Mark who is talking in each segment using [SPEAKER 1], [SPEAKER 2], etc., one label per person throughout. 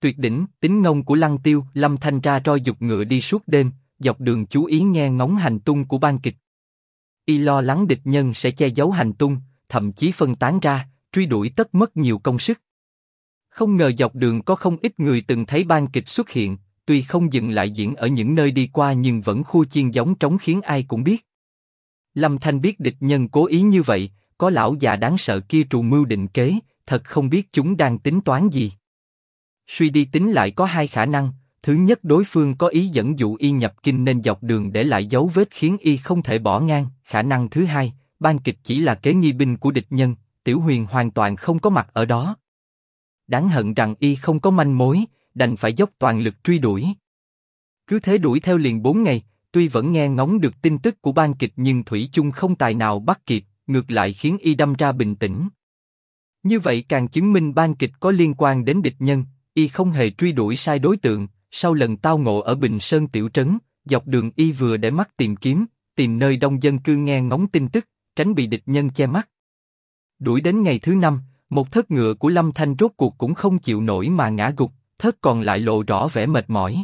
[SPEAKER 1] Tuyệt đỉnh, tính ngông của Lăng Tiêu. Lâm Thanh ra roi giục ngựa đi suốt đêm, dọc đường chú ý nghe ngóng hành tung của ban kịch. Y lo lắng địch nhân sẽ che giấu hành tung, thậm chí phân tán ra, truy đuổi tất mất nhiều công sức. Không ngờ dọc đường có không ít người từng thấy ban kịch xuất hiện, tuy không dừng lại diễn ở những nơi đi qua nhưng vẫn khua chiên giống trống khiến ai cũng biết. Lâm Thanh biết địch nhân cố ý như vậy, có lão già đáng sợ kia trù mưu định kế, thật không biết chúng đang tính toán gì. Suy đi tính lại có hai khả năng, thứ nhất đối phương có ý dẫn dụ y nhập kinh nên dọc đường để lại dấu vết khiến y không thể bỏ ngang. Khả năng thứ hai, ban kịch chỉ là kế nghi binh của địch nhân, Tiểu Huyền hoàn toàn không có mặt ở đó. Đáng hận rằng y không có manh mối, đành phải dốc toàn lực truy đuổi. Cứ thế đuổi theo liền 4 ngày, tuy vẫn nghe ngóng được tin tức của ban kịch nhưng thủy chung không tài nào bắt kịp, ngược lại khiến y đâm ra bình tĩnh. Như vậy càng chứng minh ban kịch có liên quan đến địch nhân, y không hề truy đuổi sai đối tượng. Sau lần tao ngộ ở Bình Sơn tiểu trấn, dọc đường y vừa để mắt tìm kiếm, tìm nơi đông dân cư nghe ngóng tin tức, tránh bị địch nhân che mắt. Đuổi đến ngày thứ 5, một thớt ngựa của Lâm Thanh rốt cuộc cũng không chịu nổi mà ngã gục, thớt còn lại lộ rõ vẻ mệt mỏi.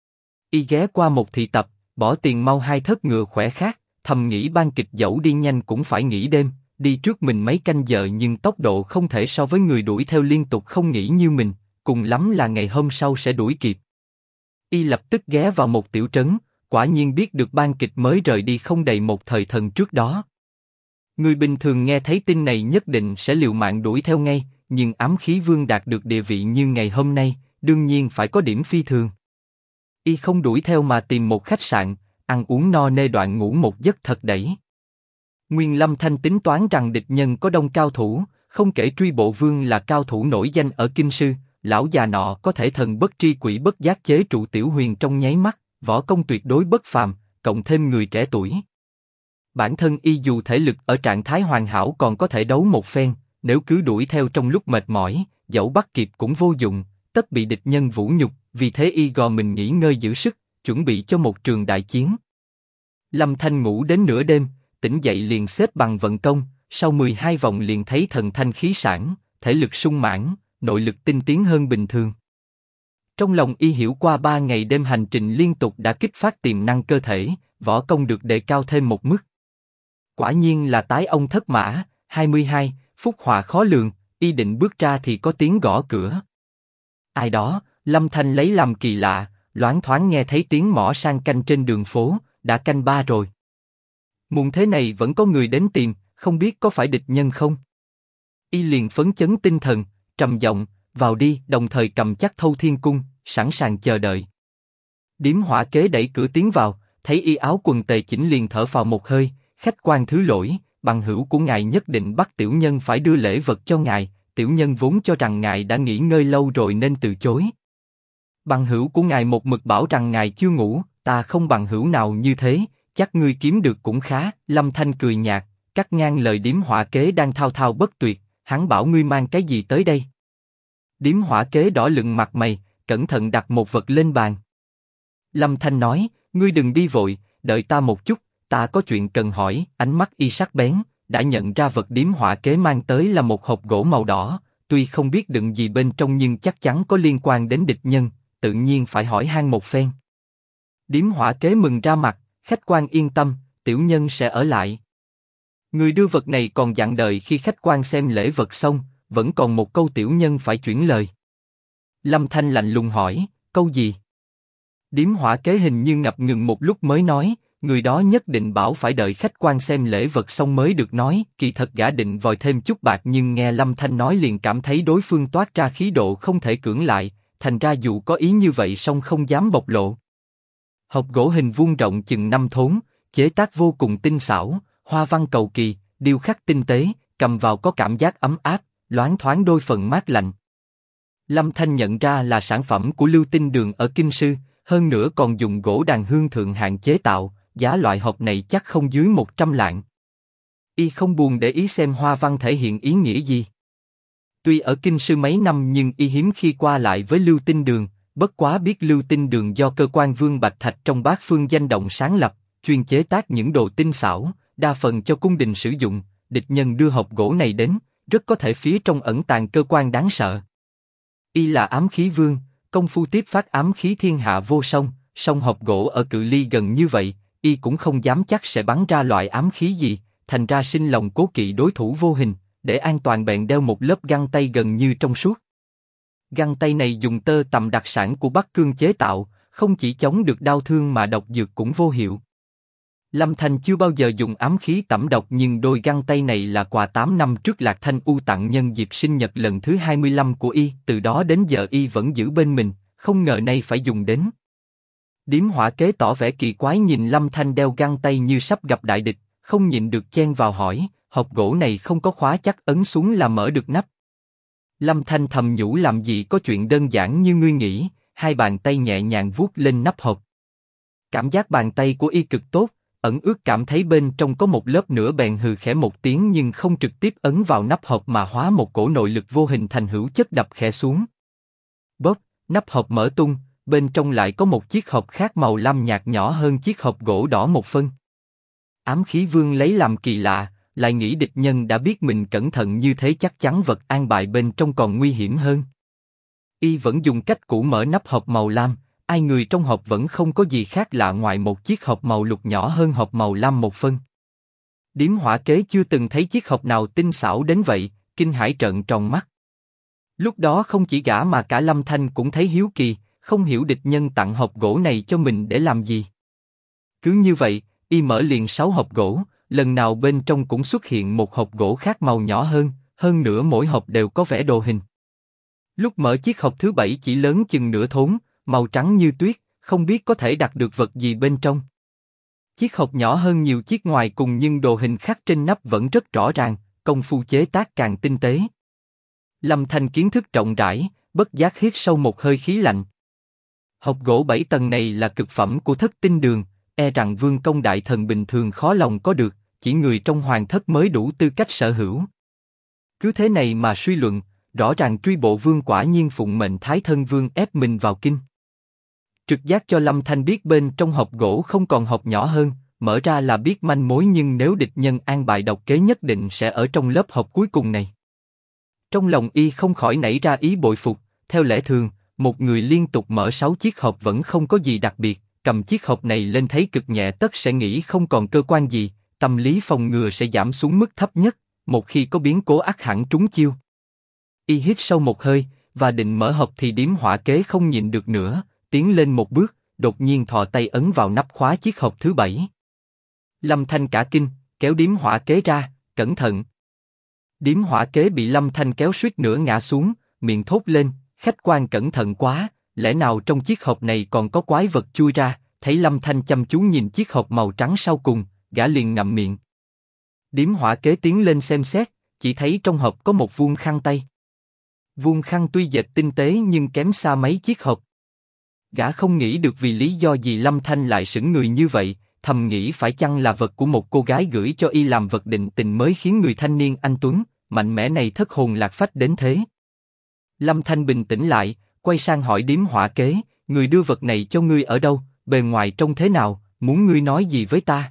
[SPEAKER 1] Y ghé qua một thị tập, bỏ tiền mau 2 thớt ngựa khỏe khác, thầm nghĩ ban kịch dẫu đi nhanh cũng phải nghỉ đêm, đi trước mình mấy canh giờ nhưng tốc độ không thể so với người đuổi theo liên tục không nghỉ như mình, cùng lắm là ngày hôm sau sẽ đuổi kịp. Y lập tức ghé vào một tiểu trấn, quả nhiên biết được ban kịch mới rời đi không đầy một thời thần trước đó. Người bình thường nghe thấy tin này nhất định sẽ liều mạng đuổi theo ngay, nhưng ám khí vương đạt được địa vị như ngày hôm nay, đương nhiên phải có điểm phi thường. Y không đuổi theo mà tìm một khách sạn, ăn uống no nê đoạn ngủ một giấc thật đẩy. Nguyên Lâm Thanh tính toán rằng địch nhân có đông cao thủ, không kể Truy Bộ Vương là cao thủ nổi danh ở Kinh Sư. Lão già nọ có thể thần bất tri quỷ bất giác chế trụ Tiểu Huyền trong nháy mắt, võ công tuyệt đối bất phàm, cộng thêm người trẻ tuổi. Bản thân y dù thể lực ở trạng thái hoàn hảo còn có thể đấu một phen, nếu cứ đuổi theo trong lúc mệt mỏi, dẫu bắt kịp cũng vô dụng, tất bị địch nhân vũ nhục, vì thế y gò mình nghỉ ngơi giữ sức, chuẩn bị cho một trường đại chiến. Lâm Thanh ngủ đến nửa đêm, tỉnh dậy liền xếp bằng vận công, sau 12 vòng liền thấy thần thanh khí sảng, thể lực sung mãn, nội lực tinh tiến hơn bình thường. Trong lòng y hiểu qua 3 ngày đêm hành trình liên tục đã kích phát tiềm năng cơ thể, võ công được đề cao thêm một mức. Quả nhiên là tái ông thất mã, 22, phúc họa khó lường, y định bước ra thì có tiếng gõ cửa. Ai đó? Lâm Thanh lấy làm kỳ lạ, loáng thoáng nghe thấy tiếng mõ sang canh trên đường phố, đã canh 3 rồi. Muộn thế này vẫn có người đến tìm, không biết có phải địch nhân không? Y liền phấn chấn tinh thần, trầm giọng, vào đi, đồng thời cầm chắc Thâu Thiên Cung, sẵn sàng chờ đợi. Điếm Hỏa Kế đẩy cửa tiến vào, thấy y áo quần tề chỉnh liền thở phào một hơi, khách quan thứ lỗi, bằng hữu của ngài nhất định bắt tiểu nhân phải đưa lễ vật cho ngài, tiểu nhân vốn cho rằng ngài đã nghỉ ngơi lâu rồi nên từ chối. Bằng hữu của ngài một mực bảo rằng ngài chưa ngủ, ta không bằng hữu nào như thế, chắc ngươi kiếm được cũng khá. Lâm Thanh cười nhạt, cắt ngang lời Điếm Hỏa Kế đang thao thao bất tuyệt, hắn bảo ngươi mang cái gì tới đây? Điếm Hỏa Kế đỏ lựng mặt mày, cẩn thận đặt một vật lên bàn. Lâm Thanh nói, ngươi đừng đi vội, đợi ta một chút, ta có chuyện cần hỏi. Ánh mắt y sắc bén, đã nhận ra vật Điếm Hỏa Kế mang tới là một hộp gỗ màu đỏ, tuy không biết đựng gì bên trong nhưng chắc chắn có liên quan đến địch nhân, tự nhiên phải hỏi han một phen. Điếm Hỏa Kế mừng ra mặt, khách quan yên tâm, tiểu nhân sẽ ở lại. Người đưa vật này còn dặn đợi khi khách quan xem lễ vật xong, vẫn còn một câu tiểu nhân phải chuyển lời. Lâm Thanh lạnh lùng hỏi, câu gì? Điếm Hỏa Kế hình như ngập ngừng một lúc mới nói, người đó nhất định bảo phải đợi khách quan xem lễ vật xong mới được nói. Kỳ thật gã định vòi thêm chút bạc nhưng nghe Lâm Thanh nói liền cảm thấy đối phương toát ra khí độ không thể cưỡng lại, thành ra dù có ý như vậy song không dám bộc lộ. Hộp gỗ hình vuông rộng chừng 5 thốn, chế tác vô cùng tinh xảo, hoa văn cầu kỳ, điêu khắc tinh tế, cầm vào có cảm giác ấm áp, loáng thoáng đôi phần mát lạnh. Lâm Thanh nhận ra là sản phẩm của Lưu Tinh Đường ở Kinh Sư, hơn nữa còn dùng gỗ đàn hương thượng hạng chế tạo, giá loại hộp này chắc không dưới 100 lạng. Y không buồn để ý xem hoa văn thể hiện ý nghĩa gì. Tuy ở Kinh Sư mấy năm nhưng y hiếm khi qua lại với Lưu Tinh Đường, bất quá biết Lưu Tinh Đường do cơ quan Vương Bạch Thạch trong Bát Phương danh động sáng lập, chuyên chế tác những đồ tinh xảo, đa phần cho cung đình sử dụng. Địch nhân đưa hộp gỗ này đến, rất có thể phía trong ẩn tàng cơ quan đáng sợ. Y là ám khí vương, Công phu tiếp phát ám khí thiên hạ vô song, song hộp gỗ ở cự ly gần như vậy, y cũng không dám chắc sẽ bắn ra loại ám khí gì, thành ra sinh lòng cố kỵ đối thủ vô hình, để an toàn bèn đeo một lớp găng tay gần như trong suốt. Găng tay này dùng tơ tằm đặc sản của Bắc Cương chế tạo, không chỉ chống được đau thương mà độc dược cũng vô hiệu. Lâm Thanh chưa bao giờ dùng ám khí tẩm độc, nhưng đôi găng tay này là quà 8 năm trước Lạc Thanh U tặng nhân dịp sinh nhật lần thứ 25 của y, từ đó đến giờ y vẫn giữ bên mình, không ngờ nay phải dùng đến. Điếm Hỏa Kế tỏ vẻ kỳ quái nhìn Lâm Thanh đeo găng tay như sắp gặp đại địch, không nhịn được chen vào hỏi, hộp gỗ này không có khóa chắc ấn xuống là mở được nắp. Lâm Thanh thầm nhủ làm gì có chuyện đơn giản như ngươi nghĩ, hai bàn tay nhẹ nhàng vuốt lên nắp hộp. Cảm giác bàn tay của y cực tốt, ẩn ước cảm thấy bên trong có một lớp nữa bèn hừ khẽ một tiếng nhưng không trực tiếp ấn vào nắp hộp mà hóa một cổ nội lực vô hình thành hữu chất đập khẽ xuống. Bóp, nắp hộp mở tung, bên trong lại có một chiếc hộp khác màu lam nhạt nhỏ hơn chiếc hộp gỗ đỏ một phân. Ám khí vương lấy làm kỳ lạ, lại nghĩ địch nhân đã biết mình cẩn thận như thế chắc chắn vật an bài bên trong còn nguy hiểm hơn. Y vẫn dùng cách cũ mở nắp hộp màu lam, ai người trong hộp vẫn không có gì khác lạ ngoài một chiếc hộp màu lục nhỏ hơn hộp màu lam một phân. Điếm Hỏa Kế chưa từng thấy chiếc hộp nào tinh xảo đến vậy, kinh hãi trợn tròn mắt. Lúc đó không chỉ gã mà cả Lâm Thanh cũng thấy hiếu kỳ, không hiểu địch nhân tặng hộp gỗ này cho mình để làm gì. Cứ như vậy, y mở liền 6 hộp gỗ, lần nào bên trong cũng xuất hiện một hộp gỗ khác màu nhỏ hơn nữa mỗi hộp đều có vẽ đồ hình. Lúc mở chiếc hộp thứ 7 chỉ lớn chừng nửa thốn, màu trắng như tuyết, không biết có thể đặt được vật gì bên trong. Chiếc hộp nhỏ hơn nhiều chiếc ngoài cùng nhưng đồ hình khắc trên nắp vẫn rất rõ ràng, công phu chế tác càng tinh tế. Lâm Thanh kiến thức rộng rãi, bất giác hít sâu một hơi khí lạnh. Hộp gỗ 7 tầng này là cực phẩm của Thất Tinh Đường, e rằng vương công đại thần bình thường khó lòng có được, chỉ người trong hoàng thất mới đủ tư cách sở hữu. Cứ thế này mà suy luận, rõ ràng Truy Bộ Vương quả nhiên phụng mệnh Thái Thân Vương ép mình vào kinh. Trực giác cho Lâm Thanh biết bên trong hộp gỗ không còn hộp nhỏ hơn, mở ra là biết manh mối, nhưng nếu địch nhân an bài độc kế nhất định sẽ ở trong lớp hộp cuối cùng này. Trong lòng y không khỏi nảy ra ý bội phục, theo lẽ thường, một người liên tục mở 6 chiếc hộp vẫn không có gì đặc biệt, cầm chiếc hộp này lên thấy cực nhẹ tất sẽ nghĩ không còn cơ quan gì, tâm lý phòng ngừa sẽ giảm xuống mức thấp nhất, một khi có biến cố ắt hẳn trúng chiêu. Y hít sâu một hơi, và định mở hộp thì Điếm Hỏa Kế không nhịn được nữa, tiến lên một bước, đột nhiên thò tay ấn vào nắp khóa chiếc hộp thứ 7. Lâm Thanh cả kinh, kéo Điếm Hỏa Kế ra, cẩn thận. Điếm Hỏa Kế bị Lâm Thanh kéo suýt nữa ngã xuống, miệng thốt lên, khách quan cẩn thận quá, lẽ nào trong chiếc hộp này còn có quái vật chui ra? Thấy Lâm Thanh chăm chú nhìn chiếc hộp màu trắng sau cùng, gã liền ngậm miệng. Điếm Hỏa Kế tiến lên xem xét, chỉ thấy trong hộp có một vuông khăn tay. Vuông khăn tuy dệt tinh tế nhưng kém xa mấy chiếc hộp. Gã không nghĩ được vì lý do gì Lâm Thanh lại sững người như vậy, thầm nghĩ phải chăng là vật của một cô gái gửi cho y làm vật định tình mới khiến người thanh niên anh tuấn, mạnh mẽ này thất hồn lạc phách đến thế. Lâm Thanh bình tĩnh lại, quay sang hỏi Điếm Hỏa Kế, người đưa vật này cho ngươi ở đâu, bề ngoài trông thế nào, muốn ngươi nói gì với ta?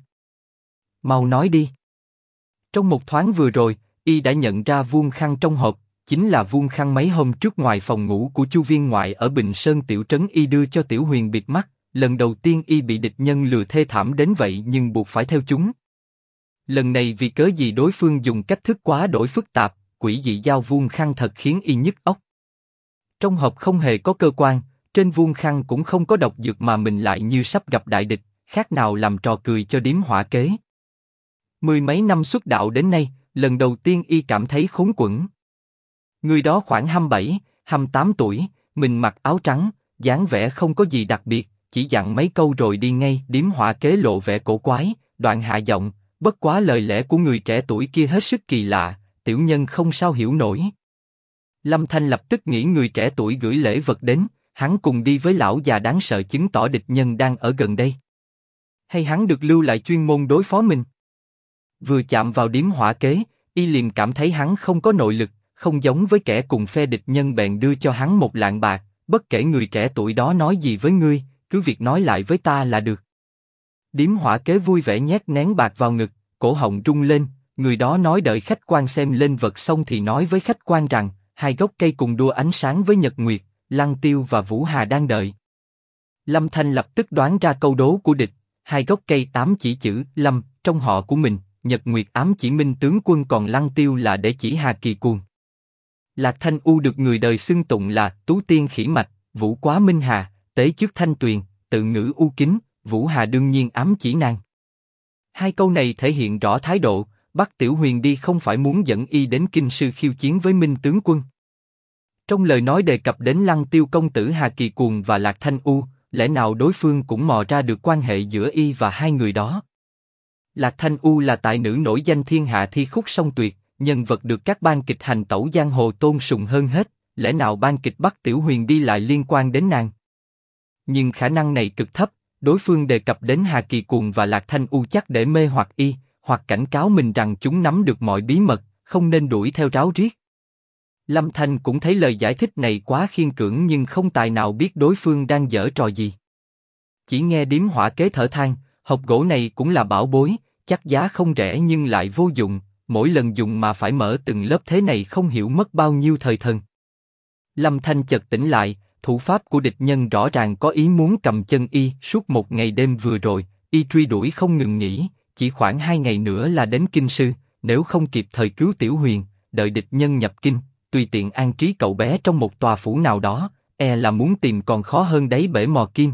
[SPEAKER 1] Mau nói đi. Trong một thoáng vừa rồi, y đã nhận ra vuông khăn trong hộp, chính là vuông khăn mấy hôm trước ngoài phòng ngủ của Chu viên ngoại ở Bình Sơn tiểu trấn y đưa cho Tiểu Huyền bịt mắt, lần đầu tiên y bị địch nhân lừa thê thảm đến vậy nhưng buộc phải theo chúng. Lần này vì cớ gì đối phương dùng cách thức quá đổi phức tạp, quỷ dị giao vuông khăn thật khiến y nhức óc. Trong hộp không hề có cơ quan, trên vuông khăn cũng không có độc dược mà mình lại như sắp gặp đại địch, khác nào làm trò cười cho Điếm Hỏa Kế. Mười mấy năm xuất đạo đến nay, lần đầu tiên y cảm thấy khốn quẫn. Người đó khoảng 27, 28 tuổi, mình mặc áo trắng, dáng vẻ không có gì đặc biệt, chỉ dặn mấy câu rồi đi ngay. Điếm Hỏa Kế lộ vẻ cổ quái, đoạn hạ giọng, bất quá lời lẽ của người trẻ tuổi kia hết sức kỳ lạ, tiểu nhân không sao hiểu nổi. Lâm Thanh lập tức nghĩ người trẻ tuổi gửi lễ vật đến, hắn cùng đi với lão già đáng sợ chứng tỏ địch nhân đang ở gần đây. Hay hắn được lưu lại chuyên môn đối phó mình? Vừa chạm vào Điếm Hỏa Kế, y liền cảm thấy hắn không có nội lực, không giống với kẻ cùng phe địch nhân bèn đưa cho hắn 1 lạng bạc, bất kể người trẻ tuổi đó nói gì với ngươi, cứ việc nói lại với ta là được. Điếm Hỏa Kế vui vẻ nhét nén bạc vào ngực, cổ họng rung lên, người đó nói đợi khách quan xem lên vật xong thì nói với khách quan rằng, 2 gốc cây cùng đua ánh sáng với nhật nguyệt, Lăng Tiêu và Vũ Hà đang đợi. Lâm Thanh lập tức đoán ra câu đố của địch, hai gốc cây ám chỉ chữ Lâm trong họ của mình, Nhật Nguyệt ám chỉ Minh tướng quân, còn Lăng Tiêu là để chỉ Hà Kỳ Cuồng. Lạc Thanh U được người đời xưng tụng là Tú Tiên Khỉ Mạch, Vũ Quá Minh Hà, Tế Trước Thanh Tuyền, Tự Ngữ U Kính, Vũ Hà đương nhiên ám chỉ nàng. Hai câu này thể hiện rõ thái độ, Bắc Tiểu Huyền đi không phải muốn dẫn y đến kinh sư khiêu chiến với Minh tướng quân. Trong lời nói đề cập đến Lăng Tiêu công tử Hà Kỳ Cuồng và Lạc Thanh U, lẽ nào đối phương cũng mò ra được quan hệ giữa y và hai người đó? Lạc Thanh U là tài nữ nổi danh thiên hạ thi khúc song tuyệt, nhân vật được các ban kịch hành tẩu giang hồ tôn sùng hơn hết, lẽ nào ban kịch Bắc Tiểu Huyền đi lại liên quan đến nàng? Nhưng khả năng này cực thấp, đối phương đề cập đến Hà Kỳ Cuồng và Lạc Thanh U chắc để mê hoặc y, hoặc cảnh cáo mình rằng chúng nắm được mọi bí mật, không nên đuổi theo ráo riết. Lâm Thanh cũng thấy lời giải thích này quá khiên cưỡng nhưng không tài nào biết đối phương đang giở trò gì. Chỉ nghe Điếm Hỏa Kế thở than, hộp gỗ này cũng là bảo bối, chắc giá không rẻ nhưng lại vô dụng, mỗi lần dùng mà phải mở từng lớp thế này không hiểu mất bao nhiêu thời thần. Lâm Thanh chợt tỉnh lại, thủ pháp của địch nhân rõ ràng có ý muốn cầm chân y. Suốt một ngày đêm vừa rồi, y truy đuổi không ngừng nghỉ, chỉ khoảng 2 ngày nữa là đến kinh sư, nếu không kịp thời cứu Tiểu Huyền, đợi địch nhân nhập kinh, tùy tiện an trí cậu bé trong một tòa phủ nào đó, e là muốn tìm còn khó hơn đáy bể mò kim.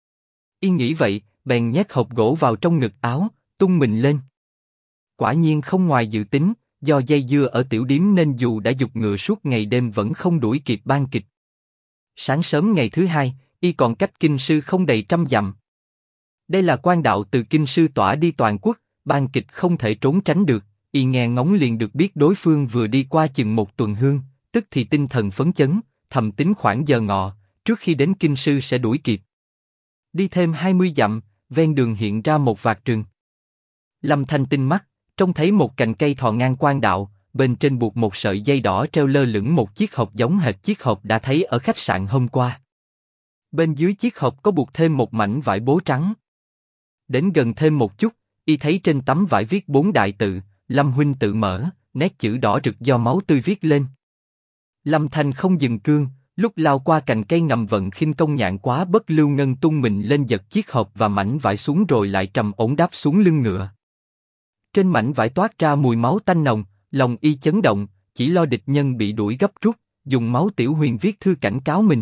[SPEAKER 1] Y nghĩ vậy, bèn nhét hộp gỗ vào trong ngực áo, tung mình lên. Quả nhiên không ngoài dự tính, do dây dưa ở tiểu điếm nên dù đã giục ngựa suốt ngày đêm vẫn không đuổi kịp ban kịch. Sáng sớm ngày thứ hai, y còn cách kinh sư không đầy 100 dặm. Đây là quan đạo từ kinh sư tỏa đi toàn quốc, ban kịch không thể trốn tránh được. Y nghe ngóng liền được biết đối phương vừa đi qua chừng một tuần hương, tức thì tinh thần phấn chấn, thầm tính khoảng giờ ngọ, trước khi đến kinh sư sẽ đuổi kịp. Đi thêm 20 dặm, ven đường hiện ra một vạt rừng. Lâm Thanh tinh mắt, trông thấy một cành cây thò ngang quan đạo, bên trên buộc một sợi dây đỏ treo lơ lửng một chiếc hộp giống hệt chiếc hộp đã thấy ở khách sạn hôm qua. Bên dưới chiếc hộp có buộc thêm một mảnh vải bố trắng. Đến gần thêm một chút, y thấy trên tấm vải viết 4 đại tự, Lâm huynh tự mở, nét chữ đỏ rực do máu tươi viết lên. Lâm Thanh không dừng cương, lúc lao qua cành cây ngầm vận khinh công nhạn quá bất lưu ngân tung mình lên giật chiếc hộp và mảnh vải xuống rồi lại trầm ổn đáp xuống lưng ngựa. Trên mảnh vải toát ra mùi máu tanh nồng, lòng y chấn động, chỉ lo địch nhân bị đuổi gấp rút, dùng máu Tiểu Huyền viết thư cảnh cáo mình.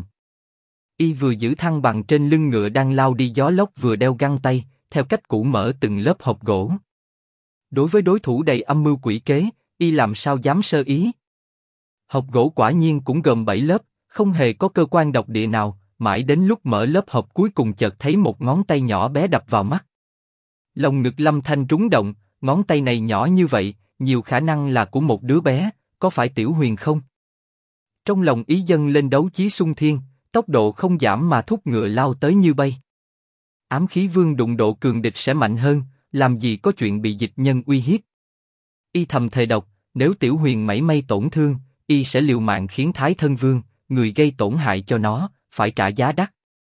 [SPEAKER 1] Y vừa giữ thăng bằng trên lưng ngựa đang lao đi gió lốc vừa đeo găng tay, theo cách cũ mở từng lớp hộp gỗ. Đối với đối thủ đầy âm mưu quỷ kế, y làm sao dám sơ ý. Hộp gỗ quả nhiên cũng gồm 7 lớp, không hề có cơ quan độc địa nào, mãi đến lúc mở lớp hộp cuối cùng chợt thấy một ngón tay nhỏ bé đập vào mắt. Lòng ngực Lâm Thanh rúng động, ngón tay này nhỏ như vậy, nhiều khả năng là của một đứa bé, có phải Tiểu Huyền không? Trong lòng ý dâng lên đấu chí xung thiên, tốc độ không giảm mà thúc ngựa lao tới như bay. Ám khí vương đụng độ cường địch sẽ mạnh hơn, làm gì có chuyện bị dịch nhân uy hiếp. Y thầm thề độc, nếu Tiểu Huyền mảy may tổn thương, y sẽ liều mạng khiến Thái Thân Vương, người gây tổn hại cho nó, phải trả giá đắt.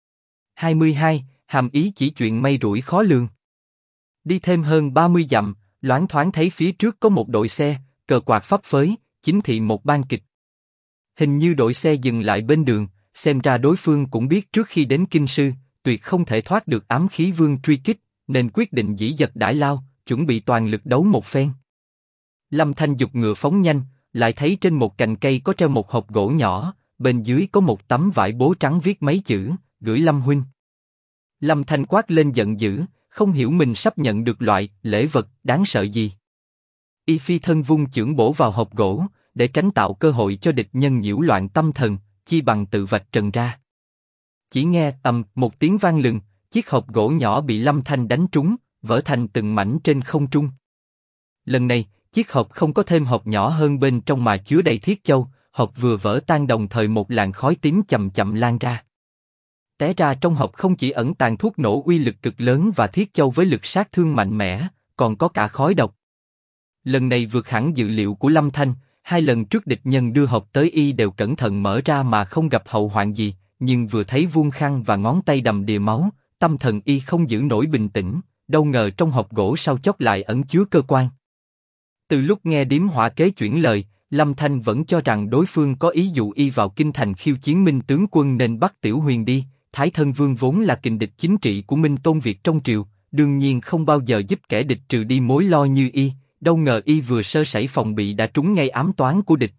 [SPEAKER 1] 22. Hàm ý chỉ chuyện may rủi khó lường. Đi thêm hơn 30 dặm, loáng thoáng thấy phía trước có một đội xe, cờ quạt phấp phới, chính thị một ban kịch. Hình như đội xe dừng lại bên đường, xem ra đối phương cũng biết trước khi đến kinh sư, tuyệt không thể thoát được ám khí vương truy kích, nên quyết định dĩ dật đãi lao, chuẩn bị toàn lực đấu một phen. Lâm Thanh giục ngựa phóng nhanh, lại thấy trên một cành cây có treo một hộp gỗ nhỏ, bên dưới có một tấm vải bố trắng viết mấy chữ, gửi Lâm huynh. Lâm Thanh quát lên giận dữ, không hiểu mình sắp nhận được loại lễ vật đáng sợ gì. Y phi thân vung chưởng bổ vào hộp gỗ, để tránh tạo cơ hội cho địch nhân nhiễu loạn tâm thần, chi bằng tự vạch trần ra. Chỉ nghe ầm một tiếng vang lừng, chiếc hộp gỗ nhỏ bị Lâm Thanh đánh trúng, vỡ thành từng mảnh trên không trung. Lần này, chiếc hộp không có thêm hộp nhỏ hơn bên trong mà chứa đầy thiết châu, hộp vừa vỡ tan đồng thời một làn khói tím chậm chậm lan ra. Té ra trong hộp không chỉ ẩn tàng thuốc nổ uy lực cực lớn và thiết châu với lực sát thương mạnh mẽ, còn có cả khói độc. Lần này vượt hẳn dự liệu của Lâm Thanh, 2 lần trước địch nhân đưa hộp tới y đều cẩn thận mở ra mà không gặp hậu hoạn gì, nhưng vừa thấy vuông khăn và ngón tay đầm đìa máu, tâm thần y không giữ nổi bình tĩnh, đâu ngờ trong hộp gỗ sau chốc lại ẩn chứa cơ quan. Từ lúc nghe Điếm Hỏa Kế chuyển lời, Lâm Thanh vẫn cho rằng đối phương có ý dụ y vào kinh thành khiêu chiến Minh tướng quân nên bắt Tiểu Huyền đi. Thái Thân Vương vốn là kình địch chính trị của Minh Tôn Việt trong triều, đương nhiên không bao giờ giúp kẻ địch trừ đi mối lo như y, đâu ngờ y vừa sơ sẩy phòng bị đã trúng ngay ám toán của địch.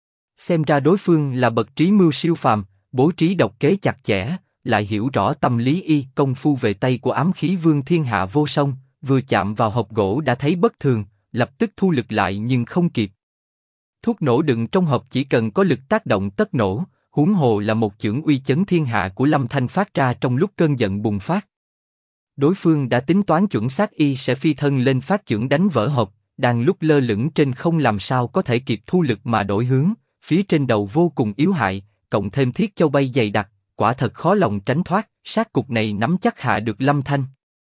[SPEAKER 1] Xem ra đối phương là bậc trí mưu siêu phàm, bố trí độc kế chặt chẽ, lại hiểu rõ tâm lý y, công phu về tay của ám khí vương thiên hạ vô song, vừa chạm vào hộp gỗ đã thấy bất thường, lập tức thu lực lại nhưng không kịp. Thuốc nổ đựng trong hộp chỉ cần có lực tác động tất nổ, huống hồ là một chưởng uy chấn thiên hạ của Lâm Thanh phát ra trong lúc cơn giận bùng phát. Đối phương đã tính toán chuẩn xác y sẽ phi thân lên phát chưởng đánh vỡ hộp, đang lúc lơ lửng trên không làm sao có thể kịp thu lực mà đổi hướng, phía trên đầu vô cùng yếu hại, cộng thêm thiết châu bay dày đặc, quả thật khó lòng tránh thoát, sát cục này nắm chắc hạ được Lâm Thanh.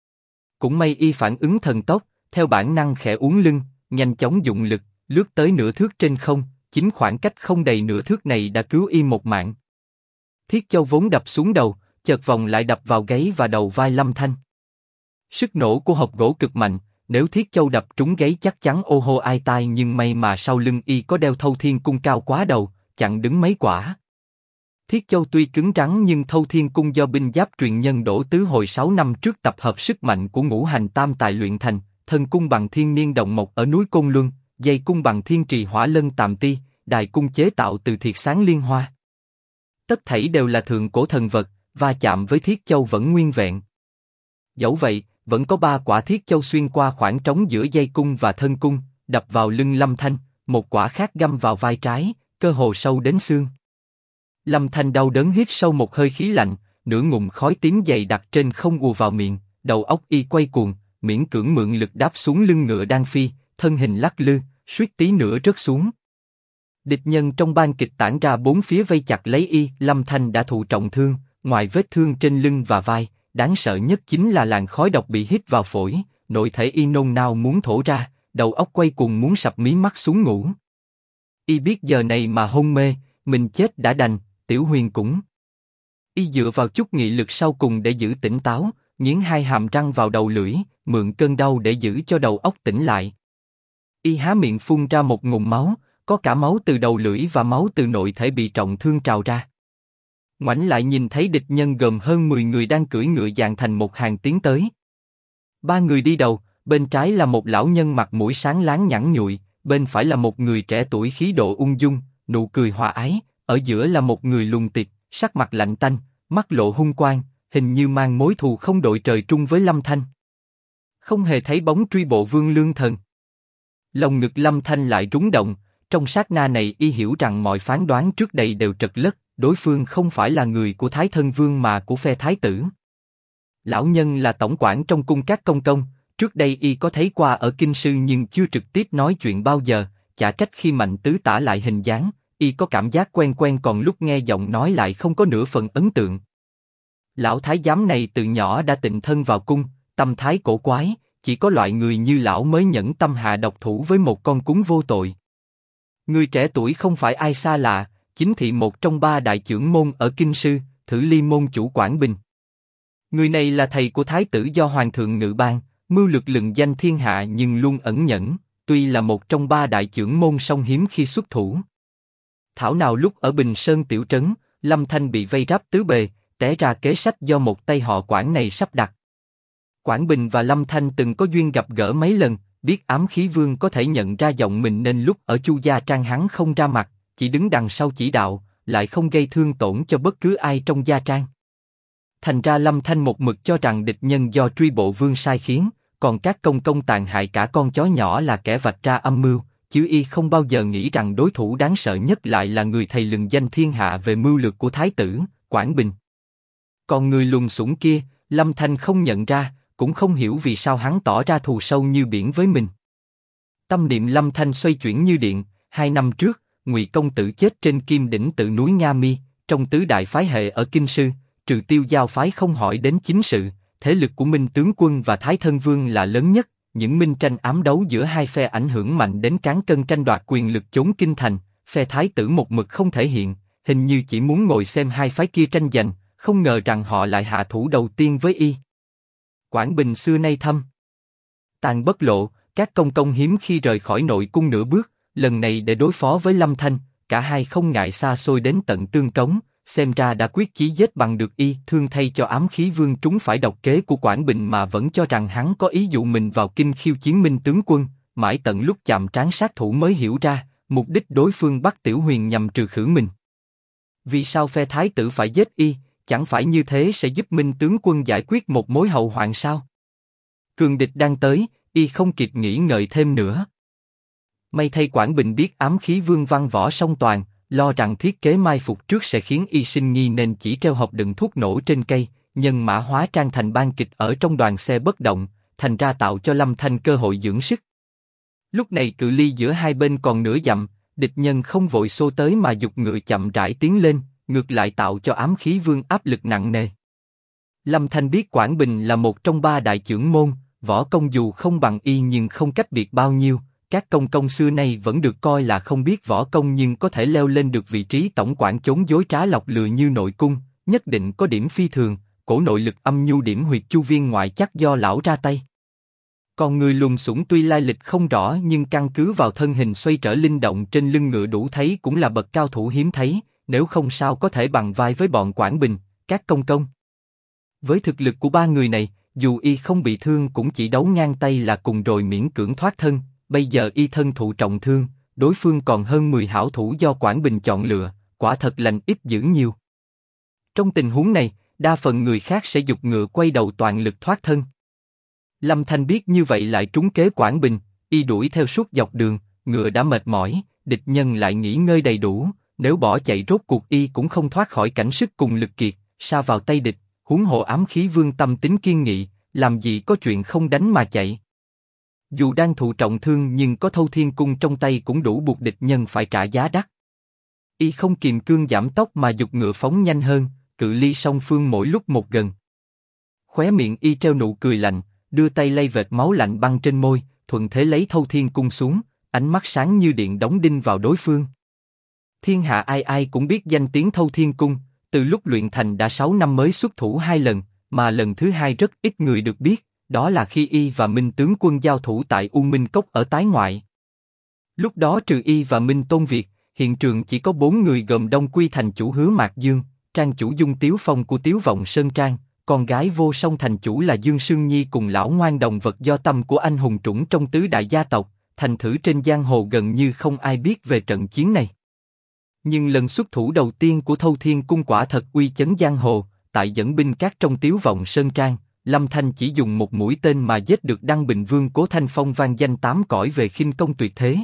[SPEAKER 1] Cũng may y phản ứng thần tốc, theo bản năng khẽ uốn lưng, nhanh chóng dụng lực, lướt tới nửa thước trên không, chính khoảng cách không đầy nửa thước này đã cứu y một mạng. Thiết châu vốn đập xuống đầu, chợt vòng lại đập vào gáy và đầu vai Lâm Thanh. Sức nổ của hộp gỗ cực mạnh, nếu thiết châu đập trúng gáy chắc chắn ô hô ai tai, nhưng may mà sau lưng y có đeo Thâu Thiên Cung cao quá đầu, chặn đứng mấy quả. Thiết châu tuy cứng rắn nhưng Thâu Thiên Cung do binh giáp truyền nhân Đỗ Tứ hồi 6 năm trước tập hợp sức mạnh của ngũ hành tam tài luyện thành, thân cung bằng thiên niên động mộc ở núi Côn Luân, dây cung bằng thiên trì hỏa lân tàm ti, đài cung chế tạo từ thiệt sáng liên hoa. Tất thảy đều là thượng cổ thần vật, va chạm với thiết châu vẫn nguyên vẹn. Dẫu vậy, vẫn có 3 quả thiết châu xuyên qua khoảng trống giữa dây cung và thân cung, đập vào lưng Lâm Thanh, một quả khác găm vào vai trái, cơ hồ sâu đến xương. Lâm Thanh đau đớn hít sâu một hơi khí lạnh, nửa ngụm khói tím dày đặc trên không ùa vào miệng, đầu óc y quay cuồng, miễn cưỡng mượn lực đáp xuống lưng ngựa đang phi, thân hình lắc lư, suýt tí nữa rớt xuống. Địch nhân trong ban kịch tản ra bốn phía vây chặt lấy y, Lâm Thanh đã thụ trọng thương, ngoài vết thương trên lưng và vai, đáng sợ nhất chính là làn khói độc bị hít vào phổi, nội thể y nôn nao muốn thổ ra, đầu óc quay cuồng muốn sập mí mắt xuống ngủ. Y biết giờ này mà hôn mê, mình chết đã đành, Tiểu Huyền cũng. Y dựa vào chút nghị lực sau cùng để giữ tỉnh táo, nghiến hai hàm răng vào đầu lưỡi, mượn cơn đau để giữ cho đầu óc tỉnh lại. Y há miệng phun ra một ngụm máu, có cả máu từ đầu lưỡi và máu từ nội thể bị trọng thương trào ra. Ngoảnh lại nhìn thấy địch nhân gồm hơn 10 người đang cưỡi ngựa dàn thành một hàng tiến tới. 3 người đi đầu, bên trái là một lão nhân mặt mũi sáng láng nhẵn nhụi, bên phải là một người trẻ tuổi khí độ ung dung, nụ cười hòa ái, ở giữa là một người lùn tịt, sắc mặt lạnh tanh, mắt lộ hung quang, hình như mang mối thù không đội trời chung với Lâm Thanh. Không hề thấy bóng truy bộ Vương Lương Thần. Lòng ngực Lâm Thanh lại rúng động, trong sát na này y hiểu rằng mọi phán đoán trước đây đều trật lất, đối phương không phải là người của Thái Thân Vương mà của phe Thái tử. Lão nhân là tổng quản trong cung các công công, trước đây y có thấy qua ở kinh sư nhưng chưa trực tiếp nói chuyện bao giờ, chả trách khi Mạnh Tứ tả lại hình dáng, y có cảm giác quen quen còn lúc nghe giọng nói lại không có nửa phần ấn tượng. Lão thái giám này từ nhỏ đã tịnh thân vào cung, tâm thái cổ quái, chỉ có loại người như lão mới nhẫn tâm hạ độc thủ với một con cún vô tội. Người trẻ tuổi không phải ai xa lạ, chính thị một trong 3 đại chưởng môn ở kinh sư, Thử Ly môn chủ Quảng Bình. Người này là thầy của thái tử do hoàng thượng ngự ban, mưu lược lừng danh thiên hạ nhưng luôn ẩn nhẫn, tuy là một trong 3 đại chưởng môn song hiếm khi xuất thủ. Thảo nào lúc ở Bình Sơn tiểu trấn, Lâm Thanh bị vây ráp tứ bề, té ra kế sách do một tay họ Quảng này sắp đặt. Quảng Bình và Lâm Thanh từng có duyên gặp gỡ mấy lần, biết ám khí vương có thể nhận ra giọng mình nên lúc ở Chu Gia Trang hắn không ra mặt, chỉ đứng đằng sau chỉ đạo, lại không gây thương tổn cho bất cứ ai trong Gia Trang. Thành ra Lâm Thanh một mực cho rằng địch nhân do truy bộ vương sai khiến, còn các công công tàn hại cả con chó nhỏ là kẻ vạch ra âm mưu, chứ y không bao giờ nghĩ rằng đối thủ đáng sợ nhất lại là người thầy lừng danh thiên hạ về mưu lược của thái tử, Quảng Bình. Còn người lùn sủng kia, Lâm Thanh không nhận ra, cũng không hiểu vì sao hắn tỏ ra thù sâu như biển với mình. Tâm niệm Lâm Thanh xoay chuyển như điện, 2 năm trước, Ngụy công tử chết trên Kim đỉnh tự núi Nga Mi, trong tứ đại phái hệ ở kinh sư, trừ Tiêu Giao phái không hỏi đến chính sự, thế lực của Minh tướng quân và Thái Thân Vương là lớn nhất, những minh tranh ám đấu giữa hai phe ảnh hưởng mạnh đến cán cân tranh đoạt quyền lực chốn kinh thành, phe thái tử một mực không thể hiện, hình như chỉ muốn ngồi xem hai phái kia tranh giành, không ngờ rằng họ lại hạ thủ đầu tiên với y. Quảng Bình xưa nay thâm tàn bất lộ, các công công hiếm khi rời khỏi nội cung nửa bước, lần này để đối phó với Lâm Thanh, cả hai không ngại xa xôi đến tận Tương Cống, xem ra đã quyết chí giết bằng được y. Thương thay cho ám khí vương trúng phải độc kế của Quảng Bình mà vẫn cho rằng hắn có ý dụ mình vào kinh khiêu chiến Minh tướng quân, mãi tận lúc chạm trán sát thủ mới hiểu ra, mục đích đối phương bắt Tiểu Huyền nhằm trừ khử mình. Vì sao phe thái tử phải giết y, chẳng phải như thế sẽ giúp Minh tướng quân giải quyết một mối hậu hoạn sao? Cường địch đang tới, y không kịp nghĩ ngợi thêm nữa. May thay Quảng Bình biết ám khí vương văn võ song toàn, lo rằng thiết kế mai phục trước sẽ khiến y sinh nghi nên chỉ treo hộp đựng thuốc nổ trên cây, nhân mã hóa trang thành ban kịch ở trong đoàn xe bất động, thành ra tạo cho Lâm Thanh cơ hội dưỡng sức. Lúc này cự ly giữa hai bên còn nửa dặm, địch nhân không vội xô tới mà giục ngựa chậm rãi tiến lên, ngược lại tạo cho ám khí vương áp lực nặng nề. Lâm Thanh biết Quảng Bình là một trong ba đại chưởng môn, võ công dù không bằng y nhưng không cách biệt bao nhiêu. Các công công xưa nay vẫn được coi là không biết võ công nhưng có thể leo lên được vị trí tổng quản chốn dối trá lọc lừa như nội cung, nhất định có điểm phi thường, cổ nội lực âm nhu điểm huyệt chu viên ngoại chắc do lão ra tay. Còn người lùn xủng tuy lai lịch không rõ nhưng căn cứ vào thân hình xoay trở linh động trên lưng ngựa đủ thấy cũng là bậc cao thủ hiếm thấy, nếu không sao có thể bằng vai với bọn Quảng Bình, các công công. Với thực lực của ba người này, dù y không bị thương cũng chỉ đấu ngang tay là cùng rồi miễn cưỡng thoát thân. Bây giờ y thân thụ trọng thương, đối phương còn hơn 10 hảo thủ do Quảng Bình chọn lựa, quả thật lành ít dữ nhiều. Trong tình huống này, đa phần người khác sẽ giục ngựa quay đầu toàn lực thoát thân. Lâm Thanh biết như vậy lại trúng kế Quảng Bình, y đuổi theo suốt dọc đường, ngựa đã mệt mỏi, địch nhân lại nghỉ ngơi đầy đủ, nếu bỏ chạy rốt cuộc y cũng không thoát khỏi cảnh sức cùng lực kiệt, sa vào tay địch, huống hộ ám khí vương tâm tính kiên nghị, làm gì có chuyện không đánh mà chạy. Dù đang thụ trọng thương nhưng có Thâu Thiên Cung trong tay cũng đủ buộc địch nhân phải trả giá đắt. Y không kìm cương giảm tốc mà giục ngựa phóng nhanh hơn, cự ly song phương mỗi lúc một gần. Khóe miệng y treo nụ cười lạnh, đưa tay lay vệt máu lạnh băng trên môi, thuận thế lấy Thâu Thiên Cung xuống, ánh mắt sáng như điện đóng đinh vào đối phương. Thiên hạ ai ai cũng biết danh tiếng Thâu Thiên Cung, từ lúc luyện thành đã 6 năm mới xuất thủ 2 lần, mà lần thứ 2 rất ít người được biết. Đó là khi y và Minh tướng quân giao thủ tại U Minh Cốc ở Tái Ngoại. Lúc đó trừ y và Minh Tôn Việt, hiện trường chỉ có 4 người gồm Đông Quy thành chủ Hứa Mạc Dương, trang chủ Dung Tiếu Phong của Tiếu Vọng Sơn Trang, con gái Vô Song thành chủ là Dương Sương Nhi cùng lão ngoan đồng vật do tâm của anh hùng trũng trong tứ đại gia tộc, thành thử trên giang hồ gần như không ai biết về trận chiến này. Nhưng lần xuất thủ đầu tiên của Thâu Thiên Cung quả thật uy chấn giang hồ, tại dẫn binh các trong Tiếu Vọng Sơn Trang. Lâm Thanh chỉ dùng một mũi tên mà giết được Đăng Bình Vương Cố Thanh Phong vang danh 8 cõi về khinh công tuyệt thế.